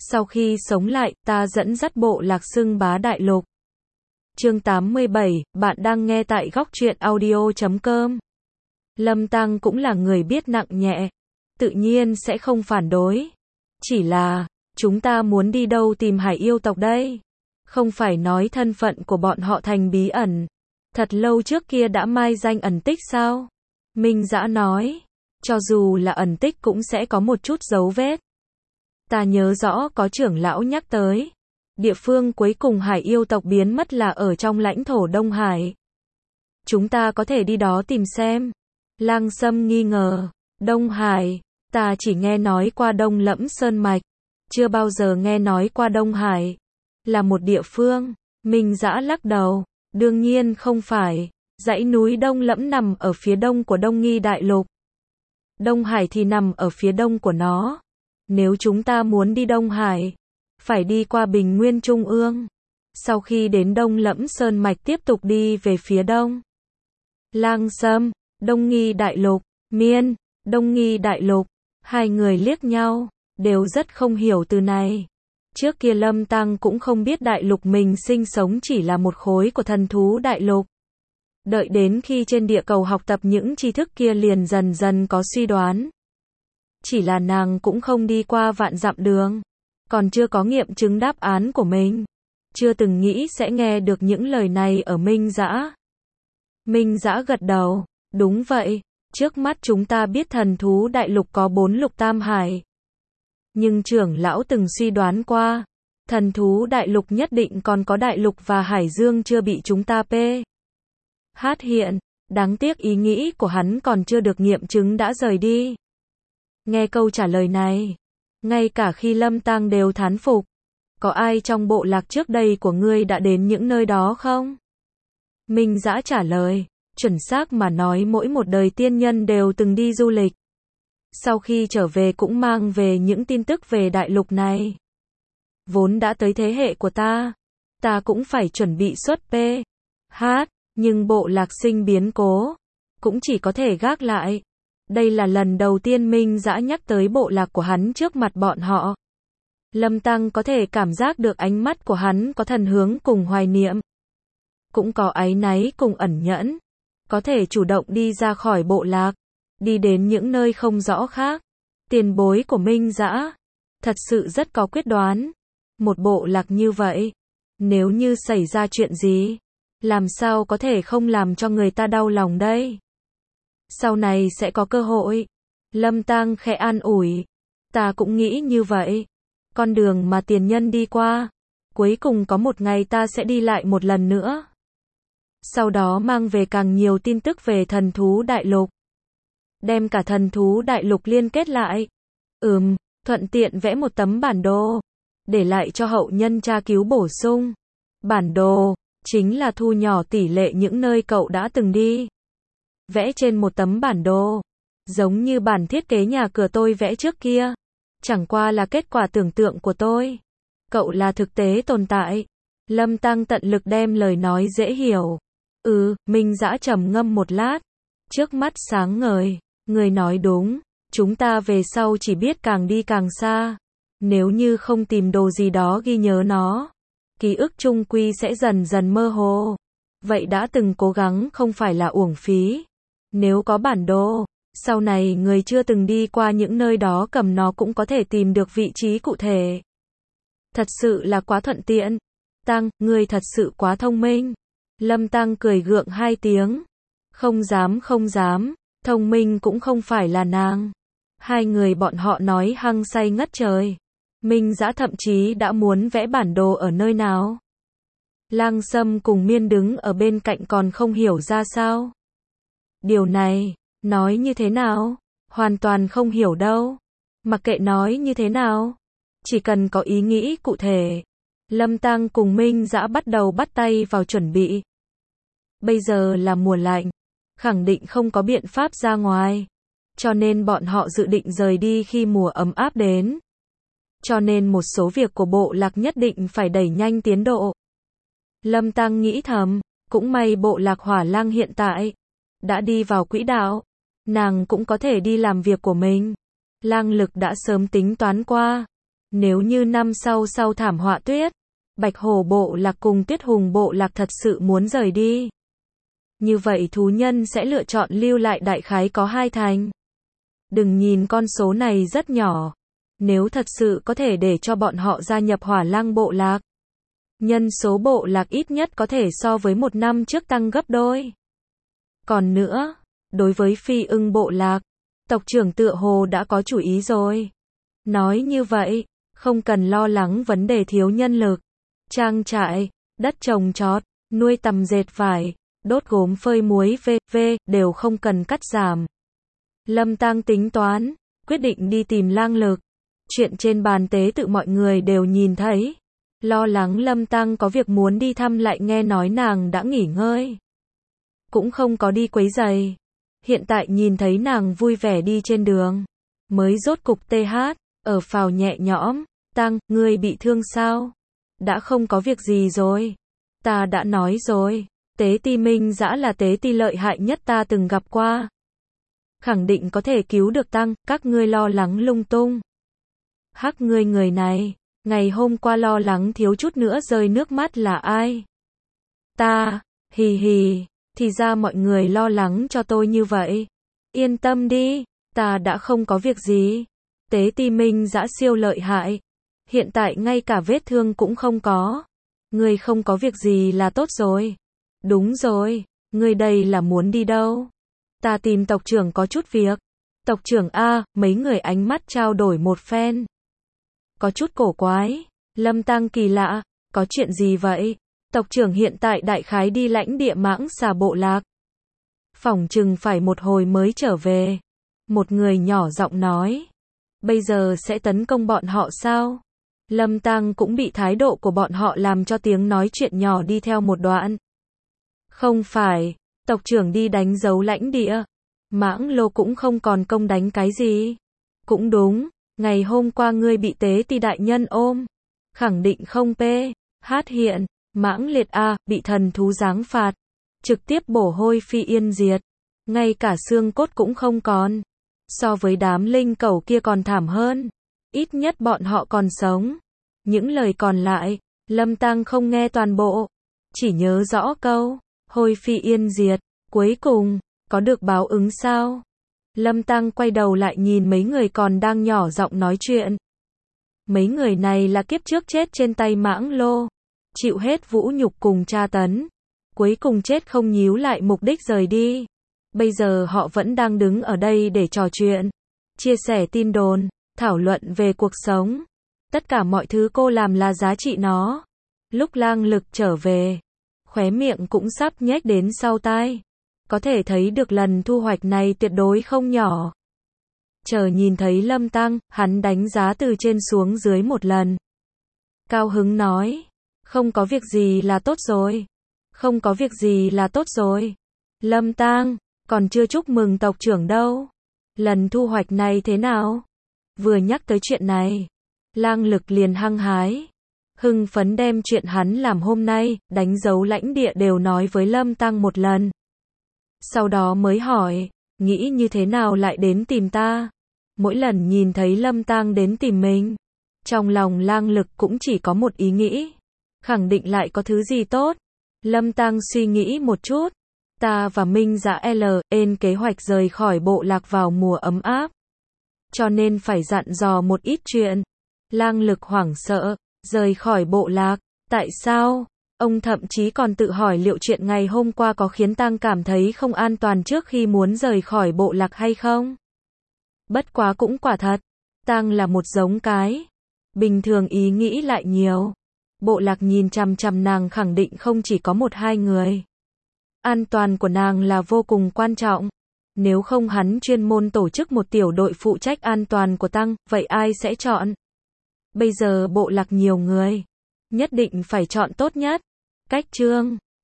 Sau khi sống lại, ta dẫn dắt bộ lạc xưng bá đại lục. Chương 87, bạn đang nghe tại góc truyện audio.com. Lâm Tăng cũng là người biết nặng nhẹ, tự nhiên sẽ không phản đối. Chỉ là, chúng ta muốn đi đâu tìm hải yêu tộc đây? Không phải nói thân phận của bọn họ thành bí ẩn. Thật lâu trước kia đã mai danh ẩn tích sao? Minh Dã nói, cho dù là ẩn tích cũng sẽ có một chút dấu vết. Ta nhớ rõ có trưởng lão nhắc tới. Địa phương cuối cùng hải yêu tộc biến mất là ở trong lãnh thổ Đông Hải. Chúng ta có thể đi đó tìm xem. Lang Sâm nghi ngờ. Đông Hải, ta chỉ nghe nói qua Đông Lẫm Sơn Mạch. Chưa bao giờ nghe nói qua Đông Hải. Là một địa phương. Minh Dã lắc đầu. Đương nhiên không phải. Dãy núi Đông Lẫm nằm ở phía đông của Đông Nghi Đại Lục. Đông Hải thì nằm ở phía đông của nó. Nếu chúng ta muốn đi Đông Hải, phải đi qua Bình Nguyên Trung ương. Sau khi đến Đông Lẫm Sơn Mạch tiếp tục đi về phía đông. Lang Sâm, Đông Nghi Đại Lục, Miên, Đông Nghi Đại Lục. Hai người liếc nhau, đều rất không hiểu từ này. Trước kia Lâm Tăng cũng không biết đại lục mình sinh sống chỉ là một khối của thần thú đại lục. Đợi đến khi trên địa cầu học tập những tri thức kia liền dần dần có suy đoán. Chỉ là nàng cũng không đi qua vạn dặm đường, còn chưa có nghiệm chứng đáp án của mình. Chưa từng nghĩ sẽ nghe được những lời này ở Minh Dã. Minh Dã gật đầu, đúng vậy, trước mắt chúng ta biết thần thú đại lục có 4 lục tam hải. Nhưng trưởng lão từng suy đoán qua, thần thú đại lục nhất định còn có đại lục và hải dương chưa bị chúng ta hát hiện. Đáng tiếc ý nghĩ của hắn còn chưa được nghiệm chứng đã rời đi. Nghe câu trả lời này, ngay cả khi Lâm Tăng đều thán phục. Có ai trong bộ lạc trước đây của ngươi đã đến những nơi đó không? Minh Dã trả lời, chuẩn xác mà nói mỗi một đời tiên nhân đều từng đi du lịch. Sau khi trở về cũng mang về những tin tức về đại lục này. Vốn đã tới thế hệ của ta cũng phải chuẩn bị xuất hát, nhưng bộ lạc sinh biến cố, cũng chỉ có thể gác lại. Đây là lần đầu tiên Minh Dã nhắc tới bộ lạc của hắn trước mặt bọn họ. Lâm Tăng có thể cảm giác được ánh mắt của hắn có thần hướng cùng hoài niệm. Cũng có áy náy cùng ẩn nhẫn. Có thể chủ động đi ra khỏi bộ lạc, đi đến những nơi không rõ khác. Tiền bối của Minh Dã thật sự rất có quyết đoán. Một bộ lạc như vậy, nếu như xảy ra chuyện gì, làm sao có thể không làm cho người ta đau lòng đây? Sau này sẽ có cơ hội. Lâm Tăng khẽ an ủi. Ta cũng nghĩ như vậy. Con đường mà tiền nhân đi qua, cuối cùng có một ngày ta sẽ đi lại một lần nữa. Sau đó mang về càng nhiều tin tức về thần thú đại lục. Đem cả thần thú đại lục liên kết lại. Thuận tiện vẽ một tấm bản đồ. Để lại cho hậu nhân tra cứu bổ sung. Bản đồ chính là thu nhỏ tỷ lệ những nơi cậu đã từng đi. Vẽ trên một tấm bản đồ, giống như bản thiết kế nhà cửa tôi vẽ trước kia. Chẳng qua là kết quả tưởng tượng của tôi. Cậu là thực tế tồn tại. Lâm Tăng tận lực đem lời nói dễ hiểu. Minh Dã trầm ngâm một lát. Trước mắt sáng ngời. Người nói đúng. Chúng ta về sau chỉ biết càng đi càng xa. Nếu như không tìm đồ gì đó ghi nhớ nó, ký ức chung quy sẽ dần dần mơ hồ. Vậy đã từng cố gắng không phải là uổng phí. Nếu có bản đồ, sau này người chưa từng đi qua những nơi đó cầm nó cũng có thể tìm được vị trí cụ thể. Thật sự là quá thuận tiện. Tăng, ngươi thật sự quá thông minh. Lâm Tăng cười gượng 2 tiếng. Không dám, thông minh cũng không phải là nàng. Hai người bọn họ nói hăng say ngất trời. Minh Dã thậm chí đã muốn vẽ bản đồ ở nơi nào. Lang Sâm cùng Miên đứng ở bên cạnh còn không hiểu ra sao. Điều này, nói như thế nào? Hoàn toàn không hiểu đâu. Mặc kệ nói như thế nào, chỉ cần có ý nghĩ cụ thể. Lâm Tăng cùng Minh Dã bắt đầu bắt tay vào chuẩn bị. Bây giờ là mùa lạnh, khẳng định không có biện pháp ra ngoài. Cho nên bọn họ dự định rời đi khi mùa ấm áp đến. Cho nên một số việc của bộ lạc nhất định phải đẩy nhanh tiến độ. Lâm Tăng nghĩ thầm, cũng may bộ lạc Hỏa Lang hiện tại đã đi vào quỹ đạo, nàng cũng có thể đi làm việc của mình. Lang Lực đã sớm tính toán qua, Nếu như năm sau thảm họa tuyết, Bạch Hổ bộ lạc cùng Tuyết Hùng bộ lạc thật sự muốn rời đi, như vậy thú nhân sẽ lựa chọn lưu lại đại khái có 2 thành. Đừng nhìn con số này rất nhỏ, nếu thật sự có thể để cho bọn họ gia nhập Hỏa Lang bộ lạc, nhân số bộ lạc ít nhất có thể so với 1 năm trước tăng gấp đôi. Còn nữa, đối với Phi Ưng bộ lạc, tộc trưởng tựa hồ đã có chủ ý rồi. Nói như vậy, không cần lo lắng vấn đề thiếu nhân lực. Trang trại, đất trồng trọt, nuôi tằm dệt vải, đốt gốm phơi muối v.v. đều không cần cắt giảm. Lâm Tang tính toán, quyết định đi tìm Lang Lực. Chuyện trên bàn tế tự mọi người đều nhìn thấy. Lo lắng Lâm Tang có việc muốn đi thăm lại nghe nói nàng đã nghỉ ngơi, cũng không có đi quấy rầy. Hiện tại nhìn thấy nàng vui vẻ đi trên đường, mới rốt cục ở phào nhẹ nhõm. Tang, ngươi bị thương sao? Đã không có việc gì rồi. Ta đã nói rồi, tế ti Minh Dã là tế ti lợi hại nhất ta từng gặp qua. Khẳng định có thể cứu được Tang, các ngươi lo lắng lung tung. Hắc, ngươi người này, ngày hôm qua lo lắng thiếu chút nữa rơi nước mắt là ai? Ta, hì hì, thì ra mọi người lo lắng cho tôi như vậy. Yên tâm đi, ta đã không có việc gì. Tế ti Minh Dã siêu lợi hại. Hiện tại ngay cả vết thương cũng không có. Ngươi không có việc gì là tốt rồi. Đúng rồi, ngươi đây là muốn đi đâu? Ta tìm tộc trưởng có chút việc. Tộc trưởng a, mấy người ánh mắt trao đổi một phen. Có chút cổ quái. Lâm Tang kỳ lạ, có chuyện gì vậy? Tộc trưởng hiện tại đại khái đi lãnh địa Mãng Xà bộ lạc. Phỏng chừng phải một hồi mới trở về. Một người nhỏ giọng nói. Bây giờ sẽ tấn công bọn họ sao? Lâm Tang cũng bị thái độ của bọn họ làm cho tiếng nói chuyện nhỏ đi theo một đoạn. Không phải, tộc trưởng đi đánh dấu lãnh địa. Mãng Lô cũng không còn công đánh cái gì. Cũng đúng, ngày hôm qua ngươi bị tế ti đại nhân ôm. Khẳng định không hiện, Mãng Liệt a, bị thần thú giáng phạt. Trực tiếp bổ hôi phi yên diệt. Ngay cả xương cốt cũng không còn. So với đám linh cẩu kia còn thảm hơn. Ít nhất bọn họ còn sống. Những lời còn lại, Lâm Tang không nghe toàn bộ. Chỉ nhớ rõ câu, hôi phi yên diệt. Cuối cùng, có được báo ứng sao? Lâm Tang quay đầu lại nhìn mấy người còn đang nhỏ giọng nói chuyện. Mấy người này là kiếp trước chết trên tay Mãng Lô. Chịu hết vũ nhục cùng tra tấn. Cuối cùng chết không nhíu lại mục đích rời đi. Bây giờ họ vẫn đang đứng ở đây để trò chuyện, chia sẻ tin đồn, thảo luận về cuộc sống. Tất cả mọi thứ cô làm là giá trị nó. Lúc Lang Lực trở về, khóe miệng cũng sắp nhếch đến sau tai. Có thể thấy được lần thu hoạch này tuyệt đối không nhỏ. Chờ nhìn thấy Lâm Tang, hắn đánh giá từ trên xuống dưới một lần. Cao hứng nói, không có việc gì là tốt rồi. Không có việc gì là tốt rồi. Lâm Tang, còn chưa chúc mừng tộc trưởng đâu. Lần thu hoạch này thế nào? Vừa nhắc tới chuyện này, Lang Lực liền hăng hái. Hưng phấn đem chuyện hắn làm hôm nay, đánh dấu lãnh địa đều nói với Lâm Tang một lần. Sau đó mới hỏi, nghĩ như thế nào lại đến tìm ta? Mỗi lần nhìn thấy Lâm Tang đến tìm mình, trong lòng Lang Lực cũng chỉ có một ý nghĩ. Khẳng định lại có thứ gì tốt. Lâm Tang suy nghĩ một chút. Ta và Minh Dã lên kế hoạch rời khỏi bộ lạc vào mùa ấm áp. Cho nên phải dặn dò một ít chuyện. Lang Lực hoảng sợ, rời khỏi bộ lạc. Tại sao? Ông thậm chí còn tự hỏi liệu chuyện ngày hôm qua có khiến Tang cảm thấy không an toàn trước khi muốn rời khỏi bộ lạc hay không? Bất quá cũng quả thật. Tang là một giống cái. Bình thường ý nghĩ lại nhiều. Bộ lạc nhìn chằm chằm nàng khẳng định không chỉ có 1-2 người. An toàn của nàng là vô cùng quan trọng. Nếu không hắn chuyên môn tổ chức một tiểu đội phụ trách an toàn của Tang, vậy ai sẽ chọn? Bây giờ bộ lạc nhiều người. Nhất định phải chọn tốt nhất. Cách chương